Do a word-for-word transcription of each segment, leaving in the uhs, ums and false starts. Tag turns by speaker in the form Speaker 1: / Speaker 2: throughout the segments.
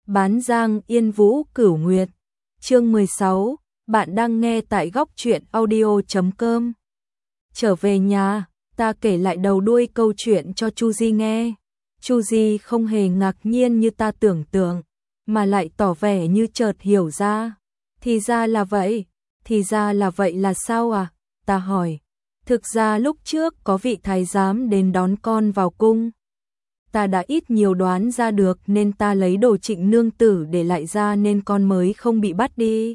Speaker 1: Bán Giang Yên Vũ Cửu Nguyệt. Chương mười sáu, bạn đang nghe tại góc truyện audio chấm com. Trở về nhà, ta kể lại đầu đuôi câu chuyện cho Chu Di nghe. Chu Di không hề ngạc nhiên như ta tưởng tượng, mà lại tỏ vẻ như chợt hiểu ra. Thì ra là vậy, thì ra là vậy là sao à? Ta hỏi. Thực ra lúc trước có vị thái giám đến đón con vào cung. Ta đã ít nhiều đoán ra được nên ta lấy đồ Trịnh nương tử để lại ra nên con mới không bị bắt đi.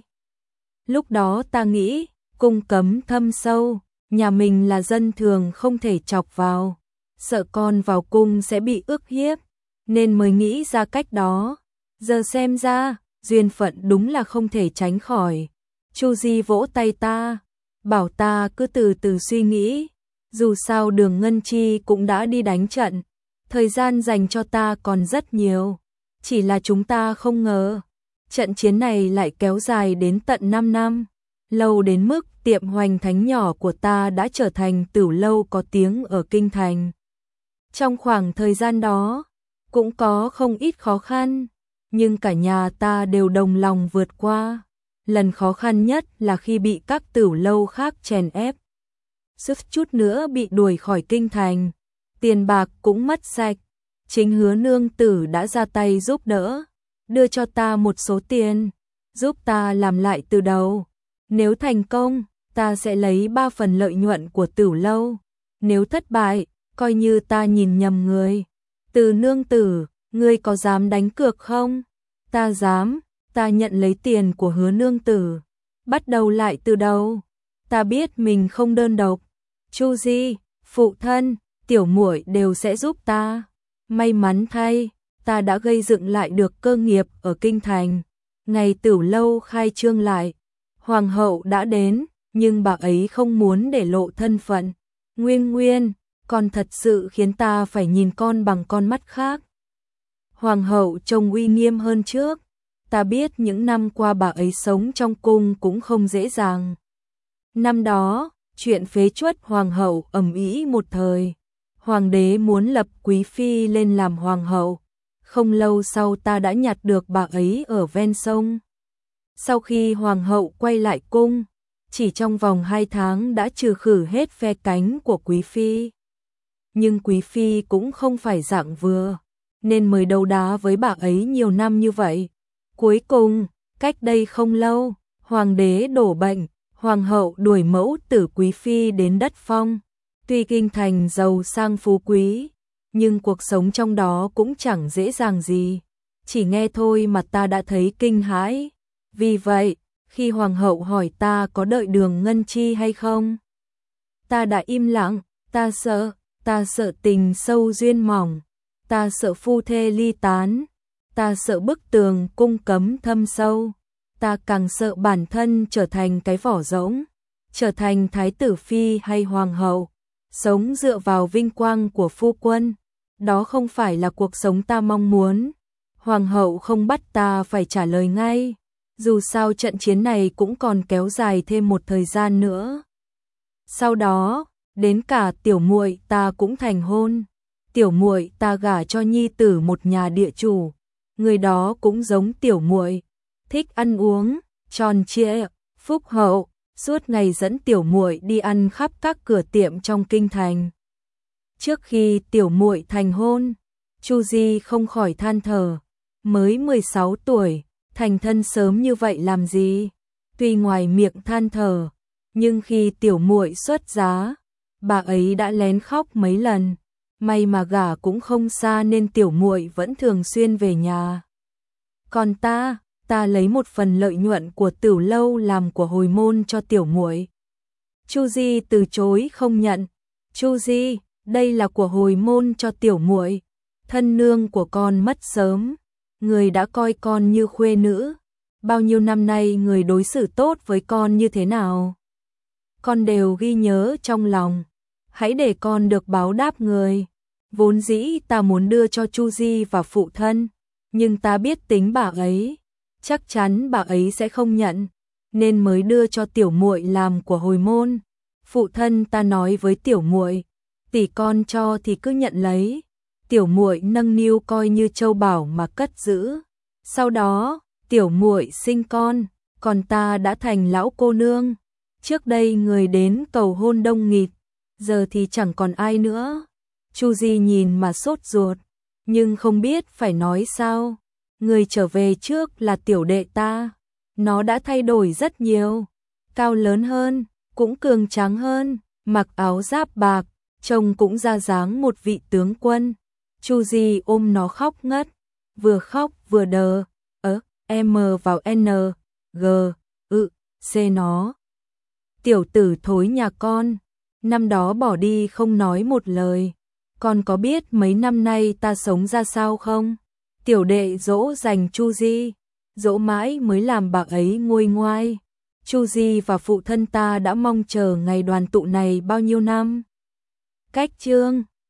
Speaker 1: Lúc đó ta nghĩ, cung cấm thâm sâu, nhà mình là dân thường không thể chọc vào, sợ con vào cung sẽ bị ức hiếp, nên mới nghĩ ra cách đó. Giờ xem ra, duyên phận đúng là không thể tránh khỏi. Chu Di vỗ tay ta, bảo ta cứ từ từ suy nghĩ, dù sao Đường Ngân Chi cũng đã đi đánh trận. Thời gian dành cho ta còn rất nhiều, chỉ là chúng ta không ngờ, trận chiến này lại kéo dài đến tận năm năm, lâu đến mức tiệm Hoành Thánh nhỏ của ta đã trở thành tửu lâu có tiếng ở kinh thành. Trong khoảng thời gian đó, cũng có không ít khó khăn, nhưng cả nhà ta đều đồng lòng vượt qua. Lần khó khăn nhất là khi bị các tửu lâu khác chèn ép, suýt chút nữa bị đuổi khỏi kinh thành. Tiền bạc cũng mất sạch, chính Hứa nương tử đã ra tay giúp đỡ, đưa cho ta một số tiền, giúp ta làm lại từ đầu. Nếu thành công, ta sẽ lấy ba phần lợi nhuận của tửu lâu. Nếu thất bại, coi như ta nhìn nhầm người. Từ nương tử, ngươi có dám đánh cược không? Ta dám, ta nhận lấy tiền của Hứa nương tử, bắt đầu lại từ đầu. Ta biết mình không đơn độc, Chu Di, phụ thân, tiểu muội đều sẽ giúp ta. May mắn thay, ta đã gây dựng lại được cơ nghiệp ở kinh thành. Ngày tửu lâu khai trương lại, hoàng hậu đã đến, nhưng bà ấy không muốn để lộ thân phận. Nguyên Nguyên, con thật sự khiến ta phải nhìn con bằng con mắt khác. Hoàng hậu trông uy nghiêm hơn trước. Ta biết những năm qua bà ấy sống trong cung cũng không dễ dàng. Năm đó, chuyện phế truất hoàng hậu ầm ĩ một thời. Hoàng đế muốn lập quý phi lên làm hoàng hậu. Không lâu sau ta đã nhặt được bà ấy ở ven sông. Sau khi hoàng hậu quay lại cung, chỉ trong vòng hai tháng đã trừ khử hết phe cánh của quý phi. Nhưng quý phi cũng không phải dạng vừa, nên mới đấu đá với bà ấy nhiều năm như vậy. Cuối cùng, cách đây không lâu, hoàng đế đổ bệnh, hoàng hậu đuổi mẫu tử quý phi đến đất phong. Tuy kinh thành giàu sang phú quý, nhưng cuộc sống trong đó cũng chẳng dễ dàng gì. Chỉ nghe thôi mà ta đã thấy kinh hãi. Vì vậy, khi hoàng hậu hỏi ta có đợi Đường Ngân Chi hay không, ta đã im lặng. Ta sợ, ta sợ tình sâu duyên mỏng, ta sợ phu thê ly tán, ta sợ bức tường cung cấm thâm sâu, ta càng sợ bản thân trở thành cái vỏ rỗng, trở thành thái tử phi hay hoàng hậu, sống dựa vào vinh quang của phu quân. Đó không phải là cuộc sống ta mong muốn. Hoàng hậu không bắt ta phải trả lời ngay, dù sao trận chiến này cũng còn kéo dài thêm một thời gian nữa. Sau đó, đến cả tiểu muội ta cũng thành hôn. Tiểu muội ta gả cho nhi tử một nhà địa chủ, người đó cũng giống tiểu muội, thích ăn uống, tròn trịa, phúc hậu, suốt ngày dẫn tiểu muội đi ăn khắp các cửa tiệm trong kinh thành. Trước khi tiểu muội thành hôn, Chu Di không khỏi than thở, mới mười sáu tuổi, thành thân sớm như vậy làm gì? Tuy ngoài miệng than thở, nhưng khi tiểu muội xuất giá, bà ấy đã lén khóc mấy lần. May mà gả cũng không xa nên tiểu muội vẫn thường xuyên về nhà. Còn ta, ta lấy một phần lợi nhuận của tửu lâu làm của hồi môn cho tiểu muội. Chu Di từ chối không nhận. Chu Di, đây là của hồi môn cho tiểu muội. Thân nương của con mất sớm, người đã coi con như khuê nữ. Bao nhiêu năm nay người đối xử tốt với con như thế nào, con đều ghi nhớ trong lòng. Hãy để con được báo đáp người. Vốn dĩ ta muốn đưa cho Chu Di và phụ thân, nhưng ta biết tính bà ấy, chắc chắn bà ấy sẽ không nhận, nên mới đưa cho tiểu muội làm của hồi môn. Phụ thân ta nói với tiểu muội, tỷ con cho thì cứ nhận lấy, tiểu muội nâng niu coi như châu bảo mà cất giữ. Sau đó, tiểu muội sinh con, còn ta đã thành lão cô nương. Trước đây người đến cầu hôn đông nghịt, giờ thì chẳng còn ai nữa. Chu Di nhìn mà sốt ruột, nhưng không biết phải nói sao. Người trở về trước là tiểu đệ ta, nó đã thay đổi rất nhiều, cao lớn hơn, cũng cường tráng hơn, mặc áo giáp bạc, trông cũng ra dáng một vị tướng quân. Chu Di ôm nó khóc ngất, vừa khóc vừa đờ, ớ, M vào N, G, ự, C nó. Tiểu tử thối nhà con, năm đó bỏ đi không nói một lời, con có biết mấy năm nay ta sống ra sao không? Tiểu đệ dỗ dành Chu Di, dỗ mãi mới làm bạc ấy nguôi ngoai. Chu Di và phụ thân ta đã mong chờ ngày đoàn tụ này bao nhiêu năm. Cách chương